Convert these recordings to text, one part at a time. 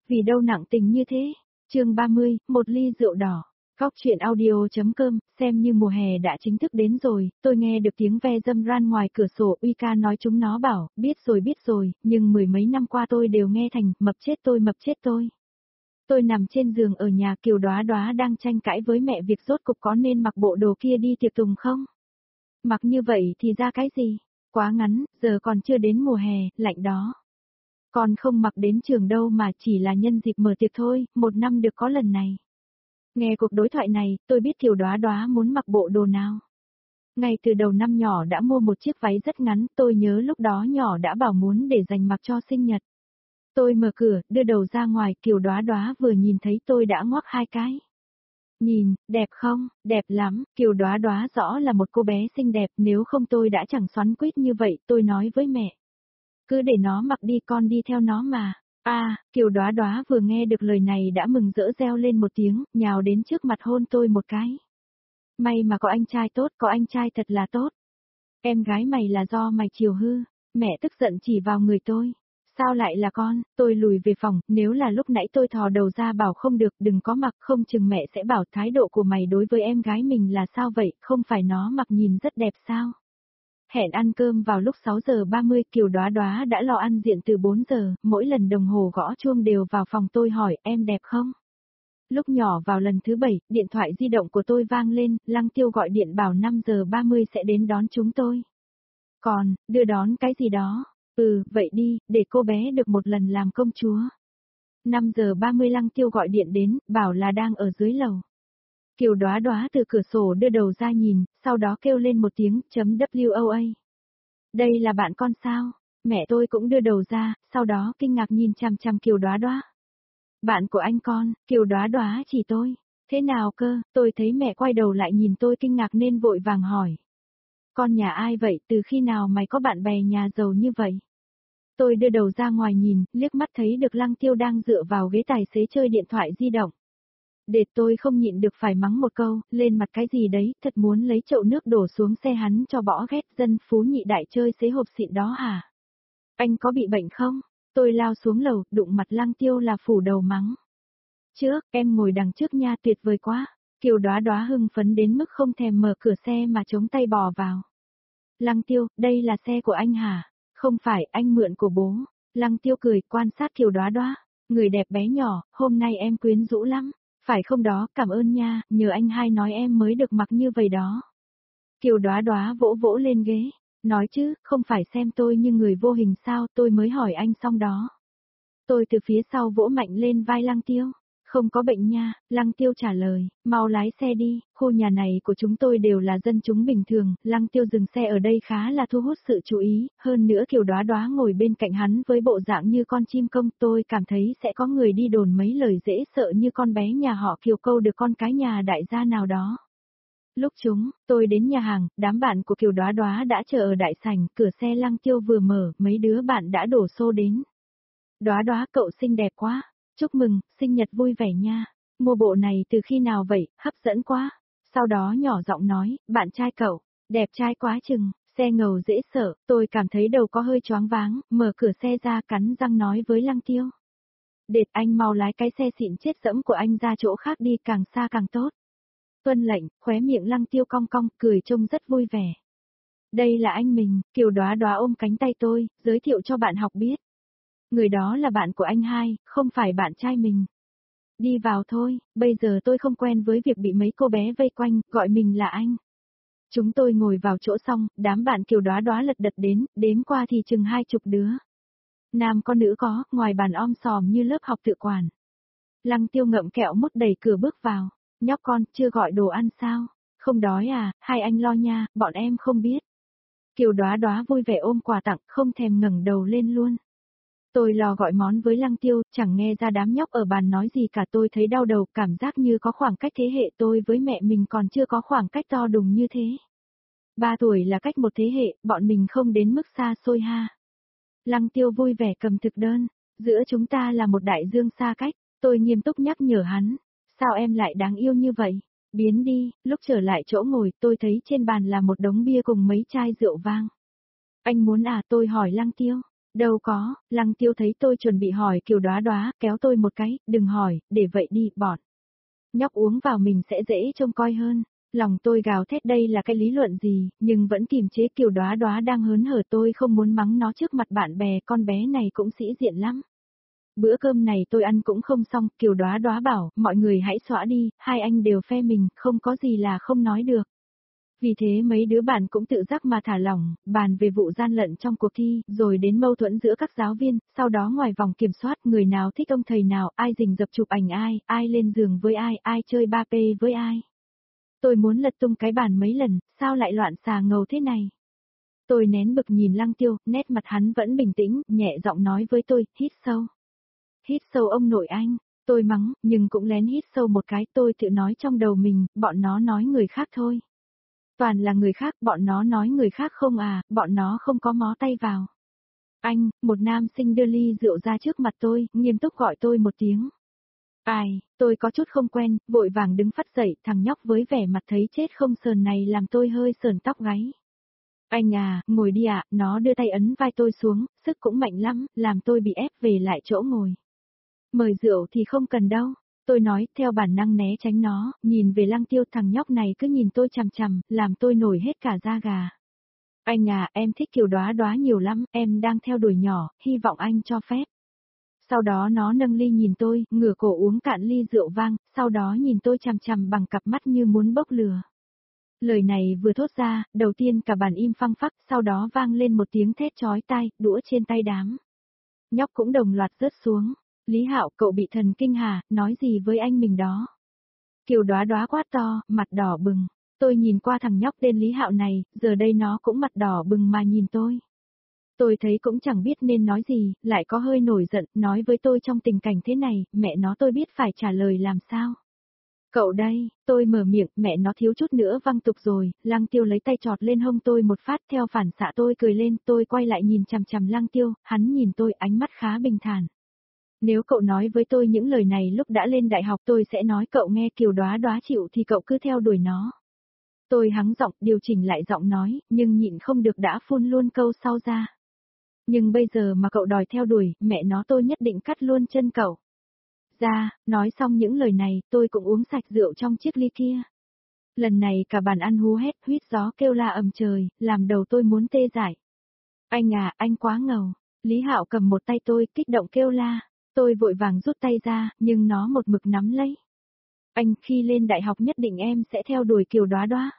Vì đâu nặng tình như thế? Chương 30, một ly rượu đỏ. Góc truyện audio.com, xem như mùa hè đã chính thức đến rồi, tôi nghe được tiếng ve dâm ran ngoài cửa sổ, Uy ca nói chúng nó bảo, biết rồi, nhưng mười mấy năm qua tôi đều nghe thành, mập chết tôi. Tôi nằm trên giường ở nhà, Kiều Đóa Đóa đang tranh cãi với mẹ việc rốt cục có nên mặc bộ đồ kia đi tiệc tùng không? Mặc như vậy thì ra cái gì? Quá ngắn, giờ còn chưa đến mùa hè, lạnh đó. Còn không mặc đến trường đâu mà chỉ là nhân dịp mở tiệc thôi, một năm được có lần này. Nghe cuộc đối thoại này, tôi biết Kiều Đóa Đóa muốn mặc bộ đồ nào. Ngay từ đầu năm nhỏ đã mua một chiếc váy rất ngắn, tôi nhớ lúc đó nhỏ đã bảo muốn để dành mặc cho sinh nhật. Tôi mở cửa, đưa đầu ra ngoài, Kiều Đóa Đóa vừa nhìn thấy tôi đã ngoác hai cái. Nhìn, đẹp không? Đẹp lắm, Kiều Đóa Đóa rõ là một cô bé xinh đẹp, nếu không tôi đã chẳng xoắn quýt như vậy, tôi nói với mẹ. Cứ để nó mặc đi, con đi theo nó mà. Kiều Đóa Đóa vừa nghe được lời này đã mừng rỡ reo lên một tiếng, nhào đến trước mặt hôn tôi một cái. May mà có anh trai tốt, có anh trai thật là tốt. Em gái mày là do mày chiều hư, mẹ tức giận chỉ vào người tôi. Sao lại là con? Tôi lùi về phòng, nếu là lúc nãy tôi thò đầu ra bảo không được, đừng có mặc, không chừng mẹ sẽ bảo thái độ của mày đối với em gái mình là sao vậy, không phải nó mặc nhìn rất đẹp sao? Hẹn ăn cơm vào lúc 6 giờ 30, Kiều Đóa Đóa đã lo ăn diện từ 4 giờ, mỗi lần đồng hồ gõ chuông đều vào phòng tôi hỏi, em đẹp không? Lúc nhỏ vào lần thứ 7, điện thoại di động của tôi vang lên, Lăng Tiêu gọi điện bảo 5 giờ 30 sẽ đến đón chúng tôi. Còn, đưa đón cái gì đó? Vậy đi, để cô bé được một lần làm công chúa. 5 giờ 30 Lăng Tiêu gọi điện đến, bảo là đang ở dưới lầu. Kiều Đóa Đóa từ cửa sổ đưa đầu ra nhìn, sau đó kêu lên một tiếng, WOA. Đây là bạn con sao? Mẹ tôi cũng đưa đầu ra, sau đó kinh ngạc nhìn chằm chằm Kiều Đóa Đóa. Bạn của anh con, Kiều Đóa Đóa chỉ tôi. Thế nào cơ? Tôi thấy mẹ quay đầu lại nhìn tôi kinh ngạc nên vội vàng hỏi. Con nhà ai vậy, từ khi nào mày có bạn bè nhà giàu như vậy? Tôi đưa đầu ra ngoài nhìn, liếc mắt thấy được Lăng Tiêu đang dựa vào ghế tài xế chơi điện thoại di động. Để tôi không nhịn được phải mắng một câu, lên mặt cái gì đấy, thật muốn lấy chậu nước đổ xuống xe hắn cho bỏ ghét, dân phú nhị đại chơi xế hộp xịn đó hả? Anh có bị bệnh không? Tôi lao xuống lầu, đụng mặt Lăng Tiêu là phủ đầu mắng. Trước, em ngồi đằng trước nha, tuyệt vời quá. Kiều Đóa Đóa hưng phấn đến mức không thèm mở cửa xe mà chống tay bò vào. Lăng Tiêu, đây là xe của anh hả? Không phải, anh mượn của bố. Lăng Tiêu cười, quan sát Kiều Đóa Đóa. Người đẹp bé nhỏ, hôm nay em quyến rũ lắm. Phải không đó, cảm ơn nha, nhờ anh hai nói em mới được mặc như vậy đó. Kiều Đóa Đóa vỗ vỗ lên ghế. Nói chứ, không phải xem tôi như người vô hình sao, tôi mới hỏi anh xong đó. Tôi từ phía sau vỗ mạnh lên vai Lăng Tiêu. Không có bệnh nha, Lăng Tiêu trả lời, mau lái xe đi, khu nhà này của chúng tôi đều là dân chúng bình thường, Lăng Tiêu dừng xe ở đây khá là thu hút sự chú ý, hơn nữa Kiều Đóa Đóa ngồi bên cạnh hắn với bộ dạng như con chim công, tôi cảm thấy sẽ có người đi đồn mấy lời dễ sợ như con bé nhà họ Kiều câu được con cái nhà đại gia nào đó. Lúc tôi đến nhà hàng, đám bạn của Kiều Đóa Đóa đã chờ ở đại sảnh, cửa xe Lăng Tiêu vừa mở, mấy đứa bạn đã đổ xô đến. Đóa Đóa cậu xinh đẹp quá. Chúc mừng, sinh nhật vui vẻ nha. Mua bộ này từ khi nào vậy, hấp dẫn quá. Sau đó nhỏ giọng nói, bạn trai cậu, đẹp trai quá chừng, xe ngầu dễ sợ, tôi cảm thấy đầu có hơi choáng váng, mở cửa xe ra cắn răng nói với Lăng Tiêu. Đệt anh mau lái cái xe xịn chết dẫm của anh ra chỗ khác đi, càng xa càng tốt. Tuân lệnh, khóe miệng Lăng Tiêu cong cong, cười trông rất vui vẻ. Đây là anh mình, Kiều Đóa Đóa ôm cánh tay tôi, giới thiệu cho bạn học biết. Người đó là bạn của anh hai, không phải bạn trai mình. Đi vào thôi, bây giờ tôi không quen với việc bị mấy cô bé vây quanh, gọi mình là anh. Chúng tôi ngồi vào chỗ xong, đám bạn Kiều Đóa Đóa lật đật đến, đếm qua thì chừng 20 đứa. Nam có nữ có, ngoài bàn om sòm như lớp học tự quản. Lăng Tiêu ngậm kẹo mút đẩy cửa bước vào. Nhóc con, chưa gọi đồ ăn sao? Không đói à, hai anh lo nha, bọn em không biết. Kiều Đóa Đóa vui vẻ ôm quà tặng, không thèm ngẩng đầu lên luôn. Tôi lo gọi món với Lăng Tiêu, chẳng nghe ra đám nhóc ở bàn nói gì cả, tôi thấy đau đầu, cảm giác như có khoảng cách thế hệ tôi với mẹ mình còn chưa có khoảng cách to đùng như thế. 3 tuổi là cách một thế hệ, bọn mình không đến mức xa xôi ha. Lăng Tiêu vui vẻ cầm thực đơn, giữa chúng ta là một đại dương xa cách, tôi nghiêm túc nhắc nhở hắn. Sao em lại đáng yêu như vậy? Biến đi, lúc trở lại chỗ ngồi tôi thấy trên bàn là một đống bia cùng mấy chai rượu vang. Anh muốn à, tôi hỏi Lăng Tiêu. Đâu có, Lăng Tiêu thấy tôi chuẩn bị hỏi Kiều Đoá Đoá, kéo tôi một cái, đừng hỏi, để vậy đi, bọn. Nhóc uống vào mình sẽ dễ trông coi hơn. Lòng tôi gào thét đây là cái lý luận gì, nhưng vẫn kìm chế Kiều Đoá Đoá đang hớn hở, tôi không muốn mắng nó trước mặt bạn bè, con bé này cũng sĩ diện lắm. Bữa cơm này tôi ăn cũng không xong, Kiều Đoá Đoá bảo, mọi người hãy xóa đi, hai anh đều phe mình, không có gì là không nói được. Vì thế mấy đứa bạn cũng tự giác mà thả lỏng, bàn về vụ gian lận trong cuộc thi, rồi đến mâu thuẫn giữa các giáo viên, sau đó ngoài vòng kiểm soát, người nào thích ông thầy nào, ai rình rập chụp ảnh ai lên giường với ai chơi 3P với ai. Tôi muốn lật tung cái bàn mấy lần, sao lại loạn xà ngầu thế này? Tôi nén bực nhìn Lăng Tiêu, nét mặt hắn vẫn bình tĩnh, nhẹ giọng nói với tôi, hít sâu. Hít sâu ông nội anh, tôi mắng, nhưng cũng lén hít sâu một cái, tôi tự nói trong đầu mình, bọn nó nói người khác thôi. Toàn là người khác, bọn nó nói người khác không à, bọn nó không có mó tay vào. Anh, một nam sinh đưa ly rượu ra trước mặt tôi, nghiêm túc gọi tôi một tiếng. Ai, tôi có chút không quen, vội vàng đứng phắt dậy, thằng nhóc với vẻ mặt thấy chết không sờn này làm tôi hơi sờn tóc gáy. Anh à, ngồi đi ạ, nó đưa tay ấn vai tôi xuống, sức cũng mạnh lắm, làm tôi bị ép về lại chỗ ngồi. Mời rượu thì không cần đâu. Tôi nói, theo bản năng né tránh nó, nhìn về Lăng Tiêu, thằng nhóc này cứ nhìn tôi chằm chằm, làm tôi nổi hết cả da gà. Anh à, em thích Kiều Đoá Đoá nhiều lắm, em đang theo đuổi nhỏ, hy vọng anh cho phép. Sau đó nó nâng ly nhìn tôi, ngửa cổ uống cạn ly rượu vang, sau đó nhìn tôi chằm chằm bằng cặp mắt như muốn bốc lửa. Lời này vừa thốt ra, đầu tiên cả bàn im phăng phắc, sau đó vang lên một tiếng thét chói tai, đũa trên tay đám. Nhóc cũng đồng loạt rớt xuống. Lý Hạo, cậu bị thần kinh hả, nói gì với anh mình đó? Kiều Đoá Đoá quát to, mặt đỏ bừng. Tôi nhìn qua thằng nhóc tên Lý Hạo này, giờ đây nó cũng mặt đỏ bừng mà nhìn tôi. Tôi thấy cũng chẳng biết nên nói gì, lại có hơi nổi giận, nói với tôi trong tình cảnh thế này, mẹ nó tôi biết phải trả lời làm sao. Cậu đây, tôi mở miệng, mẹ nó thiếu chút nữa văng tục rồi, Lăng Tiêu lấy tay chọt lên hông tôi một phát, theo phản xạ tôi cười lên, tôi quay lại nhìn chằm chằm Lăng Tiêu, hắn nhìn tôi ánh mắt khá bình thản. Nếu cậu nói với tôi những lời này lúc đã lên đại học tôi sẽ nói cậu nghe Kiều Đoá Đoá chịu thì cậu cứ theo đuổi nó. Tôi hắng giọng, điều chỉnh lại giọng nói, nhưng nhịn không được đã phun luôn câu sau ra. Nhưng bây giờ mà cậu đòi theo đuổi, mẹ nó tôi nhất định cắt luôn chân cậu. Ra, nói xong những lời này, tôi cũng uống sạch rượu trong chiếc ly kia. Lần này cả bàn ăn hú hét, huýt gió kêu la ầm trời, làm đầu tôi muốn tê dại. Anh à, anh quá ngầu. Lý Hạo cầm một tay tôi, kích động kêu la. Tôi vội vàng rút tay ra, nhưng nó một mực nắm lấy. Anh, khi lên đại học nhất định em sẽ theo đuổi Kiều Đoá Đoá.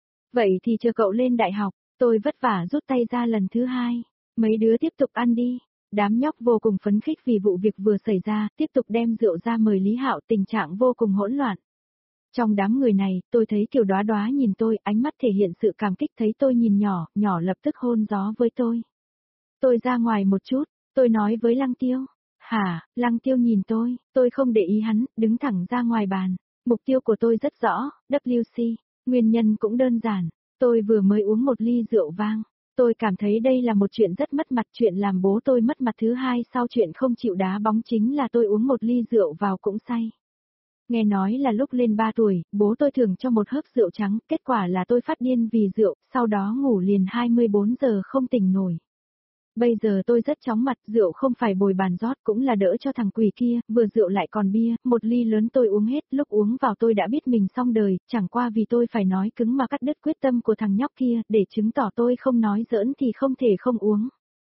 Vậy thì chờ cậu lên đại học, tôi vất vả rút tay ra lần thứ hai. Mấy đứa tiếp tục ăn đi. Đám nhóc vô cùng phấn khích vì vụ việc vừa xảy ra, tiếp tục đem rượu ra mời Lý Hạo, tình trạng vô cùng hỗn loạn. Trong đám người này, tôi thấy Kiều Đoá Đoá nhìn tôi, ánh mắt thể hiện sự cảm kích, thấy tôi nhìn nhỏ, nhỏ lập tức hôn gió với tôi. Tôi ra ngoài một chút, tôi nói với Lăng Tiêu. Hả, Lăng Tiêu nhìn tôi không để ý hắn, đứng thẳng ra ngoài bàn. Mục tiêu của tôi rất rõ, WC, nguyên nhân cũng đơn giản. Tôi vừa mới uống một ly rượu vang. Tôi cảm thấy đây là một chuyện rất mất mặt, chuyện làm bố tôi mất mặt thứ hai sau chuyện không chịu đá bóng chính là tôi uống một ly rượu vào cũng say. Nghe nói là lúc lên 3 tuổi, bố tôi thưởng cho một hớp rượu trắng, kết quả là tôi phát điên vì rượu, sau đó ngủ liền 24 giờ không tỉnh nổi. Bây giờ tôi rất chóng mặt, rượu không phải bồi bàn rót cũng là đỡ cho thằng quỷ kia, vừa rượu lại còn bia, một ly lớn tôi uống hết, lúc uống vào tôi đã biết mình xong đời, chẳng qua vì tôi phải nói cứng mà cắt đứt quyết tâm của thằng nhóc kia, để chứng tỏ tôi không nói giỡn thì không thể không uống.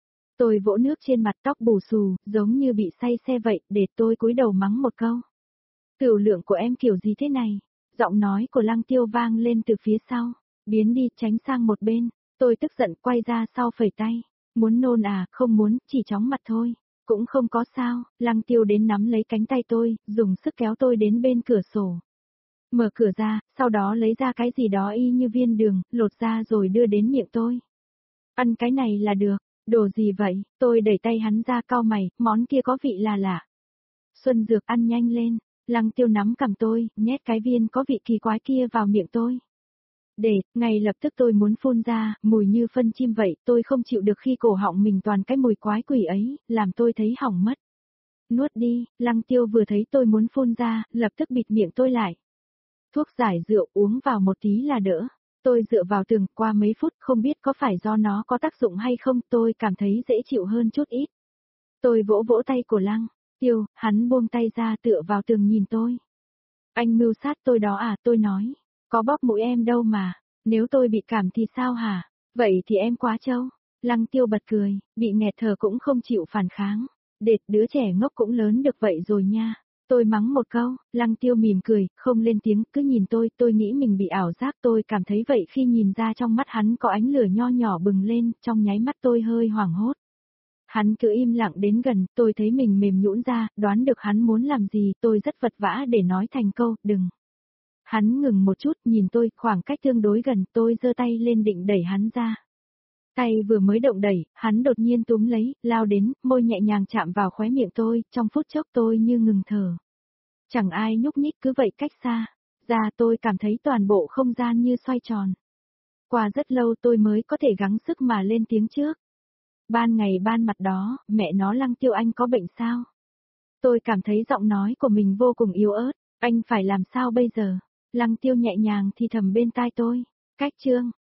Tôi vỗ nước trên mặt, tóc bù xù, giống như bị say xe vậy, để tôi cúi đầu mắng một câu. Tiểu lượng của em kiểu gì thế này? Giọng nói của Lăng Tiêu vang lên từ phía sau, biến đi, tránh sang một bên, tôi tức giận quay ra sau phẩy tay. Muốn nôn à, không muốn, chỉ chóng mặt thôi. Cũng không có sao, Lăng Tiêu đến nắm lấy cánh tay tôi, dùng sức kéo tôi đến bên cửa sổ. Mở cửa ra, sau đó lấy ra cái gì đó y như viên đường, lột ra rồi đưa đến miệng tôi. Ăn cái này là được, đồ gì vậy, tôi đẩy tay hắn ra cau mày, món kia có vị là lạ. Xuân Dược ăn nhanh lên, Lăng Tiêu nắm cầm tôi, nhét cái viên có vị kỳ quái kia vào miệng tôi. Ngay lập tức tôi muốn phun ra, mùi như phân chim vậy, tôi không chịu được khi cổ họng mình toàn cái mùi quái quỷ ấy, làm tôi thấy hỏng mất. Nuốt đi, Lăng Tiêu vừa thấy tôi muốn phun ra, lập tức bịt miệng tôi lại. Thuốc giải rượu uống vào một tí là đỡ. Tôi dựa vào tường, qua mấy phút không biết có phải do nó có tác dụng hay không, tôi cảm thấy dễ chịu hơn chút ít. Tôi vỗ vỗ tay của Lăng Tiêu, hắn buông tay ra tựa vào tường nhìn tôi. Anh mưu sát tôi đó à, tôi nói. Có bóp mũi em đâu mà, nếu tôi bị cảm thì sao hả? Vậy thì em quá trâu. Lăng Tiêu bật cười, bị nghẹt thở cũng không chịu phản kháng. Đệt, đứa trẻ ngốc cũng lớn được vậy rồi nha. Tôi mắng một câu, Lăng Tiêu mỉm cười, không lên tiếng, cứ nhìn tôi nghĩ mình bị ảo giác, tôi cảm thấy vậy khi nhìn ra trong mắt hắn có ánh lửa nho nhỏ bừng lên, trong nháy mắt tôi hơi hoảng hốt. Hắn cứ im lặng đến gần, tôi thấy mình mềm nhũn ra, đoán được hắn muốn làm gì, tôi rất vật vã để nói thành câu, đừng. Hắn ngừng một chút, nhìn tôi, khoảng cách tương đối gần, tôi giơ tay lên định đẩy hắn ra. Tay vừa mới động đẩy, hắn đột nhiên túm lấy, lao đến, môi nhẹ nhàng chạm vào khóe miệng tôi, trong phút chốc tôi như ngừng thở. Chẳng ai nhúc nhích cứ vậy cách xa, ra tôi cảm thấy toàn bộ không gian như xoay tròn. Qua rất lâu tôi mới có thể gắng sức mà lên tiếng trước. Ban ngày ban mặt đó, mẹ nó Lăng Tiêu anh có bệnh sao? Tôi cảm thấy giọng nói của mình vô cùng yếu ớt, anh phải làm sao bây giờ? Lăng Tiêu nhẹ nhàng thì thầm bên tai tôi, cách chương.